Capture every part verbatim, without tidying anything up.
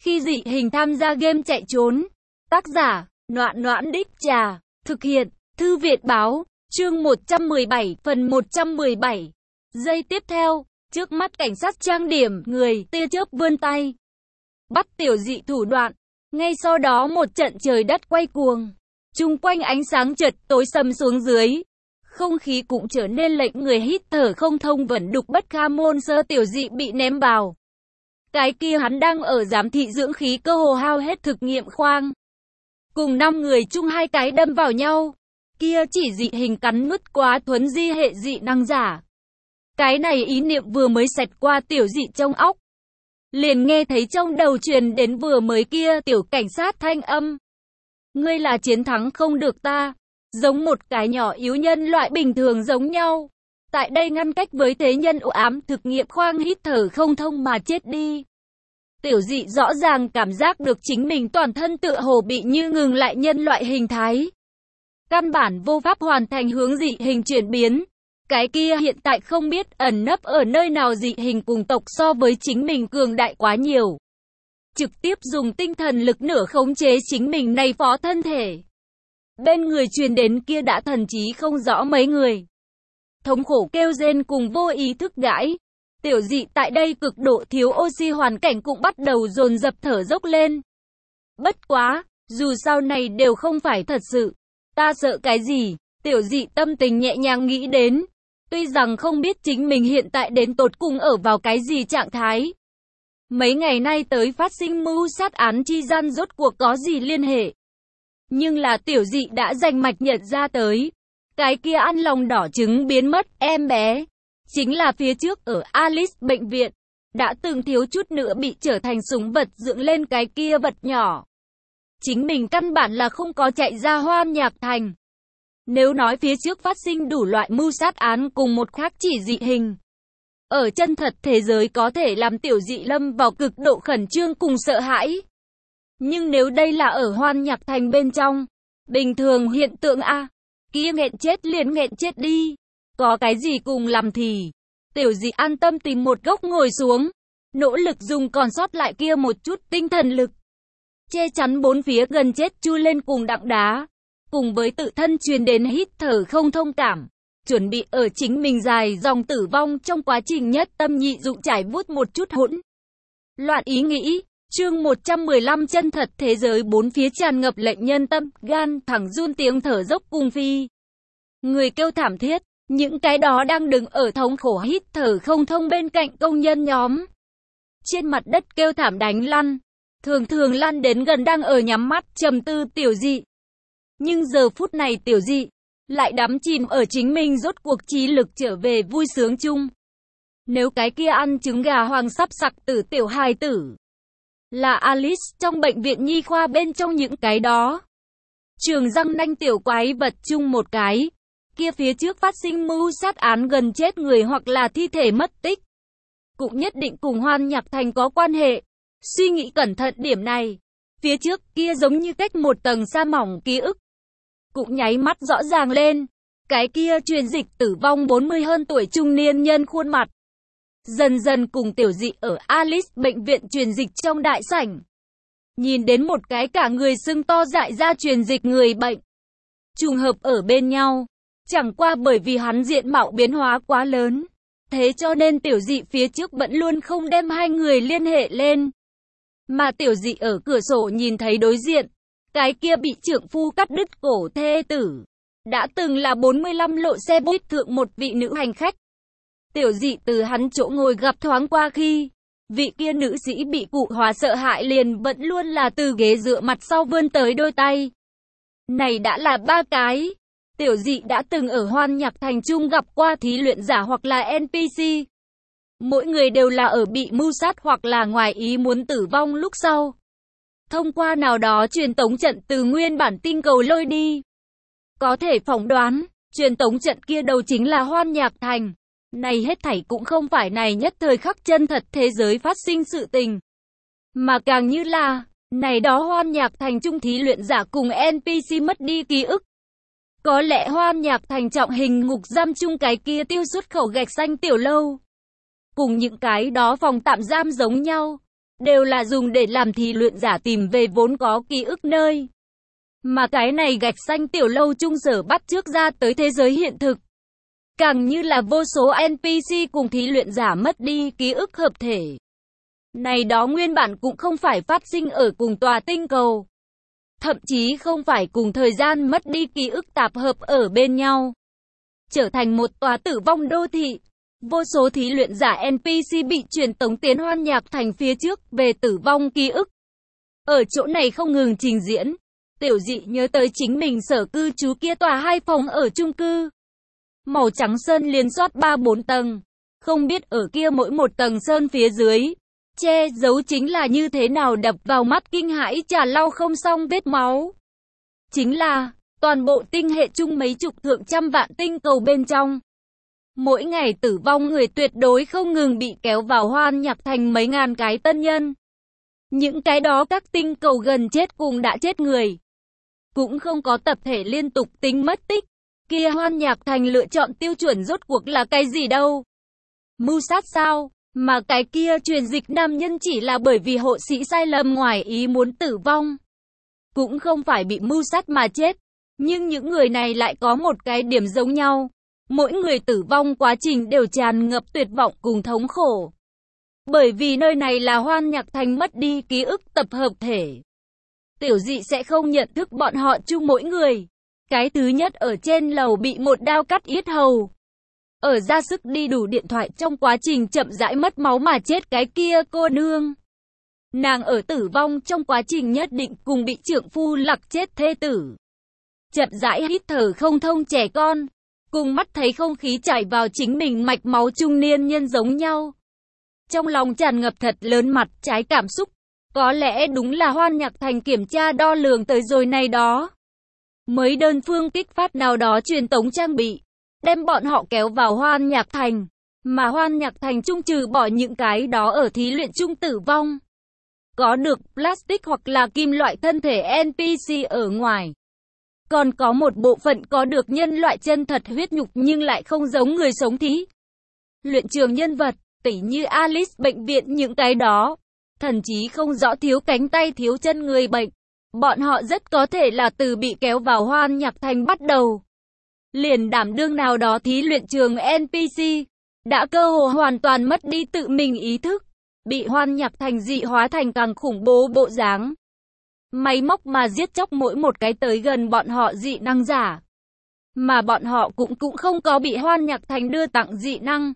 Khi dị hình tham gia game chạy trốn. Tác giả, Noãn Noãn Đích Trà. Thực hiện, Thư viện Báo. Chương một trăm mười bảy, phần một trăm mười bảy. Giây tiếp theo, trước mắt cảnh sát trang điểm, người, tia chớp vươn tay. Bắt tiểu dị thủ đoạn. Ngay sau đó một trận trời đất quay cuồng. Chung quanh ánh sáng chợt tối sầm xuống dưới. Không khí cũng trở nên lệnh người hít thở không thông, vẫn đục bất kham môn sơ tiểu dị bị ném vào. Cái kia hắn đang ở giám thị dưỡng khí, cơ hồ hao hết thực nghiệm khoang. Cùng năm người chung hai cái đâm vào nhau. Kia chỉ dị hình cắn nuốt quá thuấn di hệ dị năng giả. Cái này ý niệm vừa mới xẹt qua tiểu dị trong óc. Liền nghe thấy trong đầu truyền đến vừa mới kia tiểu cảnh sát thanh âm. Ngươi là chiến thắng không được ta. Giống một cái nhỏ yếu nhân loại bình thường giống nhau. Tại đây ngăn cách với thế nhân u ám, thực nghiệm khoang hít thở không thông mà chết đi. Tiểu dị rõ ràng cảm giác được chính mình toàn thân tựa hồ bị như ngừng lại nhân loại hình thái. Căn bản vô pháp hoàn thành hướng dị hình chuyển biến. Cái kia hiện tại không biết ẩn nấp ở nơi nào dị hình cùng tộc so với chính mình cường đại quá nhiều. Trực tiếp dùng tinh thần lực nửa khống chế chính mình này phó thân thể. Bên người truyền đến kia đã thần trí không rõ mấy người. Thống khổ kêu rên cùng vô ý thức gãi. Tiểu dị tại đây cực độ thiếu oxy hoàn cảnh cũng bắt đầu dồn dập thở dốc lên. Bất quá, dù sao này đều không phải thật sự. Ta sợ cái gì? Tiểu dị tâm tình nhẹ nhàng nghĩ đến. Tuy rằng không biết chính mình hiện tại đến tột cùng ở vào cái gì trạng thái. Mấy ngày nay tới phát sinh mưu sát án chi gian rốt cuộc có gì liên hệ. Nhưng là tiểu dị đã rành mạch nhận ra tới. Cái kia ăn lòng đỏ trứng biến mất em bé. Chính là phía trước ở Alice bệnh viện. Đã từng thiếu chút nữa bị trở thành súng vật dựng lên cái kia vật nhỏ. Chính mình căn bản là không có chạy ra Hoan Nhạc Thành. Nếu nói phía trước phát sinh đủ loại mưu sát án cùng một khác chỉ dị hình. Ở chân thật thế giới có thể làm tiểu dị lâm vào cực độ khẩn trương cùng sợ hãi. Nhưng nếu đây là ở Hoan Nhạc Thành bên trong, bình thường hiện tượng A, kia nghẹn chết liền nghẹn chết đi. Có cái gì cùng làm thì. Tiểu dị an tâm tìm một góc ngồi xuống. Nỗ lực dùng còn sót lại kia một chút tinh thần lực. Che chắn bốn phía gần chết chui lên cùng đặng đá. Cùng với tự thân truyền đến hít thở không thông cảm. Chuẩn bị ở chính mình dài dòng tử vong trong quá trình nhất tâm nhị dụng trải vút một chút hỗn loạn ý nghĩ. Chương một trăm mười lăm chân thật thế giới bốn phía tràn ngập lệnh nhân tâm, gan thẳng run tiếng thở dốc cùng phi. Người kêu thảm thiết, những cái đó đang đứng ở thống khổ hít thở không thông bên cạnh công nhân nhóm. Trên mặt đất kêu thảm đánh lăn, thường thường lăn đến gần đang ở nhắm mắt trầm tư tiểu dị. Nhưng giờ phút này tiểu dị lại đắm chìm ở chính mình rốt cuộc trí lực trở về vui sướng chung. Nếu cái kia ăn trứng gà hoàng sắp sặc tử tiểu hài tử là Alice trong bệnh viện nhi khoa bên trong những cái đó trường răng nanh tiểu quái vật chung một cái, kia phía trước phát sinh mưu sát án gần chết người hoặc là thi thể mất tích, cũng nhất định cùng Hoan Nhạc Thành có quan hệ. Suy nghĩ cẩn thận điểm này, phía trước kia giống như cách một tầng sa mỏng ký ức cũng nháy mắt rõ ràng lên. Cái kia truyền dịch tử vong bốn mươi hơn tuổi trung niên nhân khuôn mặt dần dần cùng tiểu dị ở Alice bệnh viện truyền dịch trong đại sảnh. Nhìn đến một cái cả người sưng to dại ra truyền dịch người bệnh trùng hợp ở bên nhau. Chẳng qua bởi vì hắn diện mạo biến hóa quá lớn, thế cho nên tiểu dị phía trước vẫn luôn không đem hai người liên hệ lên. Mà tiểu dị ở cửa sổ nhìn thấy đối diện, cái kia bị trượng phu cắt đứt cổ thê tử, đã từng là bốn mươi lăm lộ xe buýt thượng một vị nữ hành khách. Tiểu dị từ hắn chỗ ngồi gặp thoáng qua khi, vị kia nữ sĩ bị cụ hóa sợ hãi liền vẫn luôn là từ ghế dựa mặt sau vươn tới đôi tay. Này đã là ba cái. Tiểu dị đã từng ở Hoan Nhạc Thành Trung gặp qua thí luyện giả hoặc là en pê xê. Mỗi người đều là ở bị mưu sát hoặc là ngoài ý muốn tử vong lúc sau. Thông qua nào đó truyền tống trận từ nguyên bản tinh cầu lôi đi. Có thể phỏng đoán, truyền tống trận kia đầu chính là Hoan Nhạc Thành. Này hết thảy cũng không phải này nhất thời khắc chân thật thế giới phát sinh sự tình. Mà càng như là, này đó Hoan Nhạc Thành Trung thí luyện giả cùng en pê xê mất đi ký ức. Có lẽ Hoan Nhạc Thành trọng hình ngục giam chung cái kia tiêu xuất khẩu gạch xanh tiểu lâu. Cùng những cái đó phòng tạm giam giống nhau. đều là dùng để làm thí luyện giả tìm về vốn có ký ức nơi. Mà cái này gạch xanh tiểu lâu trung sở bắt chước ra tới thế giới hiện thực. Càng như là vô số en pê xê cùng thí luyện giả mất đi ký ức hợp thể. Này đó nguyên bản cũng không phải phát sinh ở cùng tòa tinh cầu. Thậm chí không phải cùng thời gian mất đi ký ức tạp hợp ở bên nhau. Trở thành một tòa tử vong đô thị. Vô số thí luyện giả en pê xê bị truyền tống tiến Hoan Nhạc Thành phía trước về tử vong ký ức. Ở chỗ này không ngừng trình diễn. Tiểu Dị nhớ tới chính mình sở cư trú kia tòa hai phòng ở chung cư. Màu trắng sơn liên soát ba bốn tầng. Không biết ở kia mỗi một tầng sơn phía dưới. Che giấu chính là như thế nào đập vào mắt kinh hãi chả lau không xong vết máu. Chính là, toàn bộ tinh hệ chung mấy chục thượng trăm vạn tinh cầu bên trong. Mỗi ngày tử vong người tuyệt đối không ngừng bị kéo vào Hoan Nhạc Thành mấy ngàn cái tân nhân. Những cái đó các tinh cầu gần chết cùng đã chết người. Cũng không có tập thể liên tục tính mất tích. Kia Hoan Nhạc Thành lựa chọn tiêu chuẩn rốt cuộc là cái gì đâu? Mưu sát sao? Mà cái kia truyền dịch nam nhân chỉ là bởi vì hộ sĩ sai lầm ngoài ý muốn tử vong. Cũng không phải bị mưu sát mà chết. Nhưng những người này lại có một cái điểm giống nhau. Mỗi người tử vong quá trình đều tràn ngập tuyệt vọng cùng thống khổ. Bởi vì nơi này là Hoan Nhạc Thành mất đi ký ức tập hợp thể. Tiểu Dị sẽ không nhận thức bọn họ chung mỗi người. Cái thứ nhất ở trên lầu bị một đao cắt yết hầu. Ở ra sức đi đủ điện thoại trong quá trình chậm rãi mất máu mà chết cái kia cô nương. Nàng ở tử vong trong quá trình nhất định cùng bị trượng phu lặc chết thê tử. Chậm rãi hít thở không thông trẻ con. Cùng mắt thấy không khí chảy vào chính mình mạch máu trung niên nhân giống nhau. Trong lòng tràn ngập thật lớn mặt trái cảm xúc. Có lẽ đúng là Hoan Nhạc Thành kiểm tra đo lường tới rồi này đó. Mới đơn phương kích phát nào đó truyền tống trang bị. Đem bọn họ kéo vào Hoan Nhạc Thành. Mà Hoan Nhạc Thành trung trừ bỏ những cái đó ở thí luyện trung tử vong. Có được plastic hoặc là kim loại thân thể en pê xê ở ngoài. Còn có một bộ phận có được nhân loại chân thật huyết nhục nhưng lại không giống người sống thí. Luyện trường nhân vật, tỉ như Alice bệnh viện những cái đó. Thần chí không rõ thiếu cánh tay thiếu chân người bệnh. Bọn họ rất có thể là từ bị kéo vào Hoan Nhạc Thành bắt đầu. Liền đảm đương nào đó thí luyện trường en pê xê. Đã cơ hồ hoàn toàn mất đi tự mình ý thức. Bị Hoan Nhạc Thành dị hóa thành càng khủng bố bộ dáng. Máy móc mà giết chóc mỗi một cái tới gần bọn họ dị năng giả. Mà bọn họ cũng cũng không có bị Hoan Nhạc Thành đưa tặng dị năng.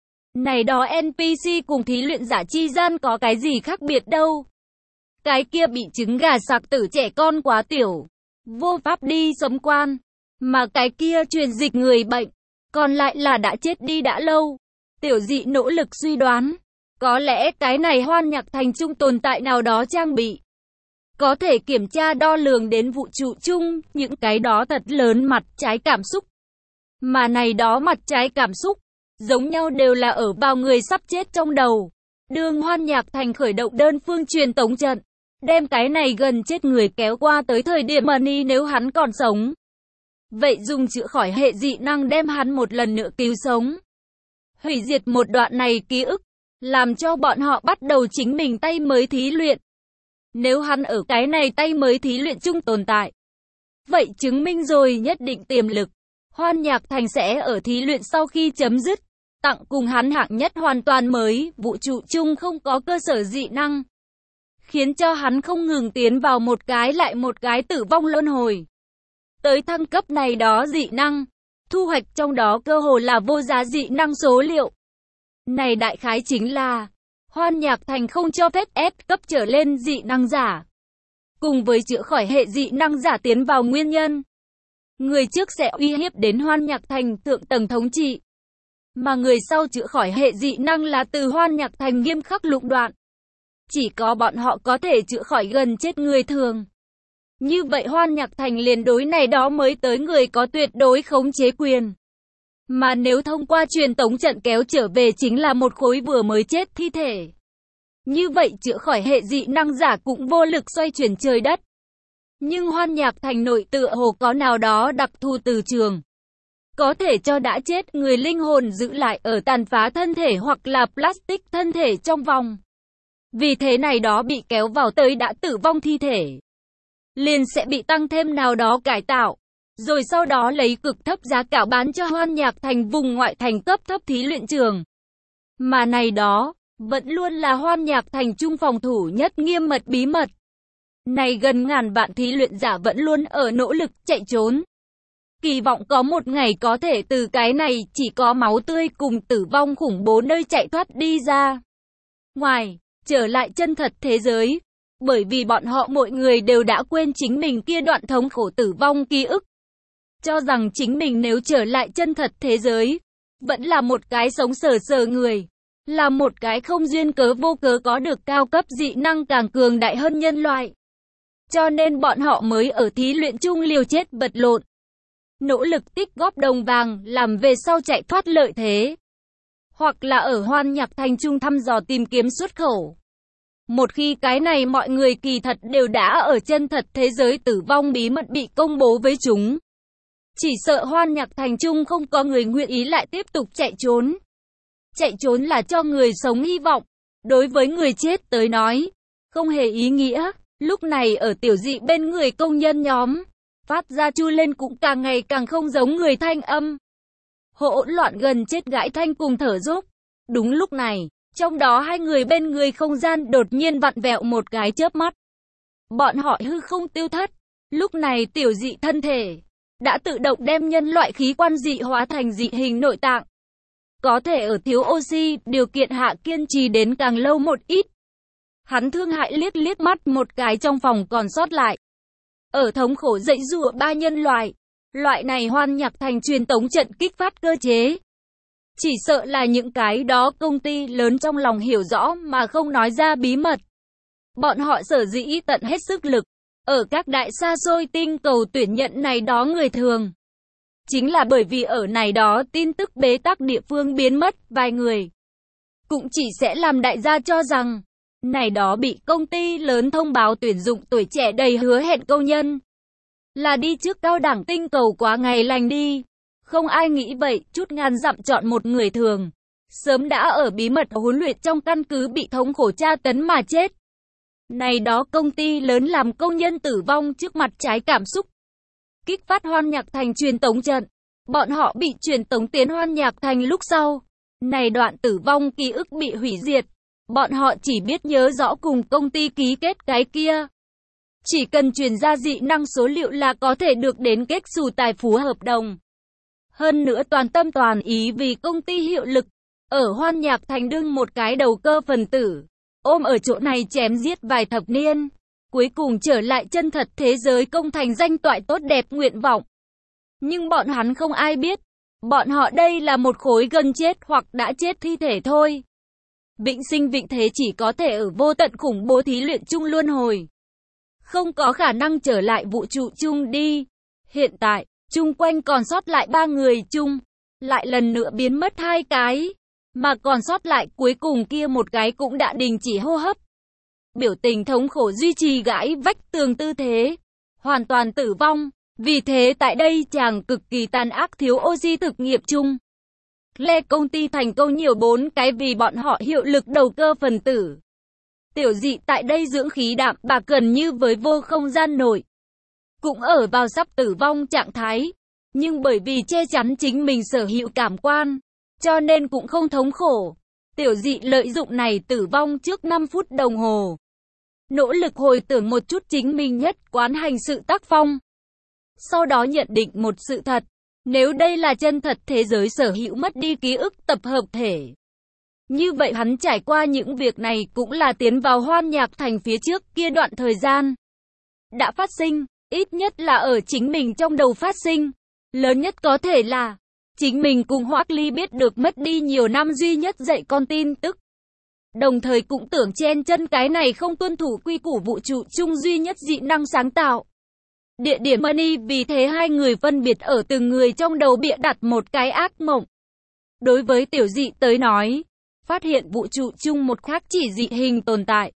Này đó en pê xê cùng thí luyện giả chi gian có cái gì khác biệt đâu. Cái kia bị trứng gà sạc tử trẻ con quá tiểu. Vô pháp đi sống quan. Mà cái kia truyền dịch người bệnh. Còn lại là đã chết đi đã lâu. Tiểu Dị nỗ lực suy đoán. Có lẽ cái này Hoan Nhạc Thành chung tồn tại nào đó trang bị. Có thể kiểm tra đo lường đến vũ trụ chung, những cái đó thật lớn mặt trái cảm xúc. Mà này đó mặt trái cảm xúc, giống nhau đều là ở vào người sắp chết trong đầu. Đương Hoan Nhạc Thành khởi động đơn phương truyền tống trận, đem cái này gần chết người kéo qua tới thời điểm Money nếu hắn còn sống. Vậy dùng chữa khỏi hệ dị năng đem hắn một lần nữa cứu sống. Hủy diệt một đoạn này ký ức, làm cho bọn họ bắt đầu chính mình tay mới thí luyện. Nếu hắn ở cái này tay mới thí luyện chung tồn tại, vậy chứng minh rồi nhất định tiềm lực. Hoan Nhạc Thành sẽ ở thí luyện sau khi chấm dứt, tặng cùng hắn hạng nhất hoàn toàn mới, vũ trụ chung không có cơ sở dị năng. Khiến cho hắn không ngừng tiến vào một cái lại một cái tử vong luân hồi. Tới thăng cấp này đó dị năng, thu hoạch trong đó cơ hồ là vô giá dị năng số liệu. Này đại khái chính là Hoan Nhạc Thành không cho phép ép cấp trở lên dị năng giả. Cùng với chữa khỏi hệ dị năng giả tiến vào nguyên nhân. Người trước sẽ uy hiếp đến Hoan Nhạc Thành thượng tầng thống trị. Mà người sau chữa khỏi hệ dị năng là từ Hoan Nhạc Thành nghiêm khắc lũng đoạn. Chỉ có bọn họ có thể chữa khỏi gần chết người thường. Như vậy Hoan Nhạc Thành liền đối này đó mới tới người có tuyệt đối khống chế quyền. Mà nếu thông qua truyền tống trận kéo trở về chính là một khối vừa mới chết thi thể. Như vậy chữa khỏi hệ dị năng giả cũng vô lực xoay chuyển trời đất. Nhưng Hoan Nhạc Thành nội tựa hồ có nào đó đặc thù từ trường. Có thể cho đã chết người linh hồn giữ lại ở tàn phá thân thể hoặc là plastic thân thể trong vòng. Vì thế này đó bị kéo vào tới đã tử vong thi thể, liền sẽ bị tăng thêm nào đó cải tạo, rồi sau đó lấy cực thấp giá cả bán cho Hoan Nhạc Thành vùng ngoại thành cấp thấp thí luyện trường. Mà này đó, vẫn luôn là Hoan Nhạc Thành trung phòng thủ nhất nghiêm mật bí mật. Này gần ngàn vạn thí luyện giả vẫn luôn ở nỗ lực chạy trốn. Kỳ vọng có một ngày có thể từ cái này chỉ có máu tươi cùng tử vong khủng bố nơi chạy thoát đi ra ngoài, trở lại chân thật thế giới. Bởi vì bọn họ mỗi người đều đã quên chính mình kia đoạn thống khổ tử vong ký ức. Cho rằng chính mình nếu trở lại chân thật thế giới, vẫn là một cái sống sờ sờ người. Là một cái không duyên cớ vô cớ có được cao cấp dị năng càng cường đại hơn nhân loại. Cho nên bọn họ mới ở thí luyện chung liều chết vật lộn. Nỗ lực tích góp đồng vàng làm về sau chạy thoát lợi thế. Hoặc là ở Hoan Nhạc Thành chung thăm dò tìm kiếm xuất khẩu. Một khi cái này mọi người kỳ thật đều đã ở chân thật thế giới tử vong bí mật bị công bố với chúng. Chỉ sợ Hoan Nhạc Thành chung không có người nguyện ý lại tiếp tục chạy trốn. Chạy trốn là cho người sống hy vọng. Đối với người chết tới nói, không hề ý nghĩa. Lúc này ở tiểu dị bên người công nhân nhóm, phát ra chu lên cũng càng ngày càng không giống người thanh âm. Hỗn loạn gần chết gãi thanh cùng thở dốc. Đúng lúc này, trong đó hai người bên người không gian đột nhiên vặn vẹo một cái chớp mắt. Bọn họ hư không tiêu thất. Lúc này tiểu dị thân thể đã tự động đem nhân loại khí quan dị hóa thành dị hình nội tạng. Có thể ở thiếu oxy, điều kiện hạ kiên trì đến càng lâu một ít. Hắn thương hại liếc liếc mắt một cái trong phòng còn sót lại. Ở thống khổ dậy dụa ba nhân loại. Loại này Hoan Nhạc Thành truyền tống trận kích phát cơ chế. Chỉ sợ là những cái đó công ty lớn trong lòng hiểu rõ mà không nói ra bí mật. Bọn họ sở dĩ tận hết sức lực. Ở các đại xa xôi tinh cầu tuyển nhận này đó người thường. Chính là bởi vì ở này đó tin tức bế tắc địa phương biến mất vài người. Cũng chỉ sẽ làm đại gia cho rằng, này đó bị công ty lớn thông báo tuyển dụng tuổi trẻ đầy hứa hẹn công nhân. Là đi trước cao đẳng tinh cầu quá ngày lành đi. Không ai nghĩ vậy, chút ngàn dặm chọn một người thường. Sớm đã ở bí mật huấn luyện trong căn cứ bị thống khổ tra tấn mà chết. Này đó công ty lớn làm công nhân tử vong trước mặt trái cảm xúc. Kích phát Hoan Nhạc Thành truyền tống trận. Bọn họ bị truyền tống tiến Hoan Nhạc Thành lúc sau. Này đoạn tử vong ký ức bị hủy diệt. Bọn họ chỉ biết nhớ rõ cùng công ty ký kết cái kia. Chỉ cần truyền ra dị năng số liệu là có thể được đến kết xù tài phú hợp đồng. Hơn nữa toàn tâm toàn ý vì công ty hiệu lực. Ở Hoan Nhạc Thành đương một cái đầu cơ phần tử. Ôm ở chỗ này chém giết vài thập niên. Cuối cùng trở lại chân thật thế giới công thành danh toại tốt đẹp nguyện vọng. Nhưng bọn hắn không ai biết. Bọn họ đây là một khối gần chết hoặc đã chết thi thể thôi. Vĩnh sinh vĩnh thế chỉ có thể ở vô tận khủng bố thí luyện chung luân hồi. Không có khả năng trở lại vũ trụ chung đi. Hiện tại, chung quanh còn sót lại ba người chung. Lại lần nữa biến mất hai cái. Mà còn sót lại cuối cùng kia một cái cũng đã đình chỉ hô hấp. Biểu tình thống khổ duy trì gãi vách tường tư thế. Hoàn toàn tử vong. Vì thế tại đây chàng cực kỳ tàn ác thiếu oxy thực nghiệp chung. Lê công ty thành công nhiều bốn cái vì bọn họ hiệu lực đầu cơ phần tử. Tiểu dị tại đây dưỡng khí đạm bạc gần như với vô không gian nổi. Cũng ở vào sắp tử vong trạng thái. Nhưng bởi vì che chắn chính mình sở hữu cảm quan. Cho nên cũng không thống khổ. Tiểu dị lợi dụng này tử vong trước năm phút đồng hồ. Nỗ lực hồi tưởng một chút chính mình nhất quán hành sự tác phong. Sau đó nhận định một sự thật. Nếu đây là chân thật thế giới sở hữu mất đi ký ức tập hợp thể. Như vậy hắn trải qua những việc này cũng là tiến vào Hoan Nhạc Thành phía trước kia đoạn thời gian. Đã phát sinh, ít nhất là ở chính mình trong đầu phát sinh. Lớn nhất có thể là, chính mình cùng Hoắc Ly biết được mất đi nhiều năm duy nhất dạy con tin tức. Đồng thời cũng tưởng chen chân cái này không tuân thủ quy củ vũ trụ chung duy nhất dị năng sáng tạo. Địa điểm Money vì thế hai người phân biệt ở từng người trong đầu bịa đặt một cái ác mộng. Đối với tiểu dị tới nói, phát hiện vũ trụ chung một khác chỉ dị hình tồn tại.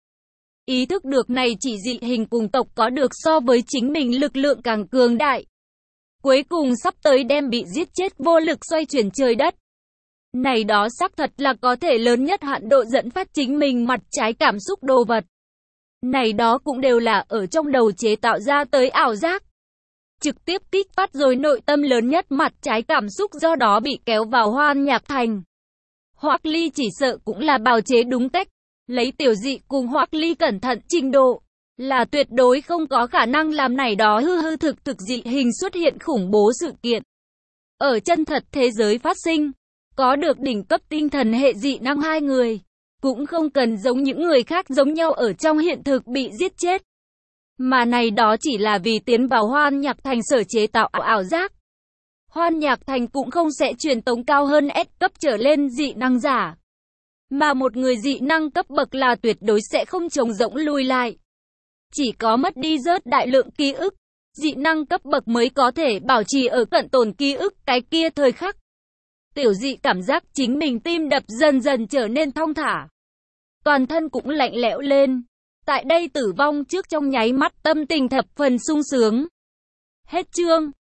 Ý thức được này chỉ dị hình cùng tộc có được so với chính mình lực lượng càng cường đại. Cuối cùng sắp tới đem bị giết chết vô lực xoay chuyển trời đất. Này đó xác thật là có thể lớn nhất hạn độ dẫn phát chính mình mặt trái cảm xúc đồ vật. Này đó cũng đều là ở trong đầu chế tạo ra tới ảo giác. Trực tiếp kích phát rồi nội tâm lớn nhất mặt trái cảm xúc do đó bị kéo vào hoan nhạc thành. Hoắc Ly chỉ sợ cũng là bào chế đúng cách. Lấy Tiểu Dị cùng Hoắc Ly cẩn thận trình độ, là tuyệt đối không có khả năng làm này đó hư hư thực thực dị hình xuất hiện khủng bố sự kiện. Ở chân thật thế giới phát sinh, có được đỉnh cấp tinh thần hệ dị năng hai người, cũng không cần giống những người khác giống nhau ở trong hiện thực bị giết chết. Mà này đó chỉ là vì tiến vào hoan nhạc thành sở chế tạo ảo, ảo giác. Hoan nhạc thành cũng không sẽ truyền tống cao hơn S cấp trở lên dị năng giả. Mà một người dị năng cấp bậc là tuyệt đối sẽ không trống rỗng lùi lại. Chỉ có mất đi rớt đại lượng ký ức, dị năng cấp bậc mới có thể bảo trì ở cận tồn ký ức cái kia thời khắc. Tiểu Dị cảm giác chính mình tim đập dần dần trở nên thong thả. Toàn thân cũng lạnh lẽo lên. Tại đây tử vong trước trong nháy mắt tâm tình thập phần sung sướng. Hết chương.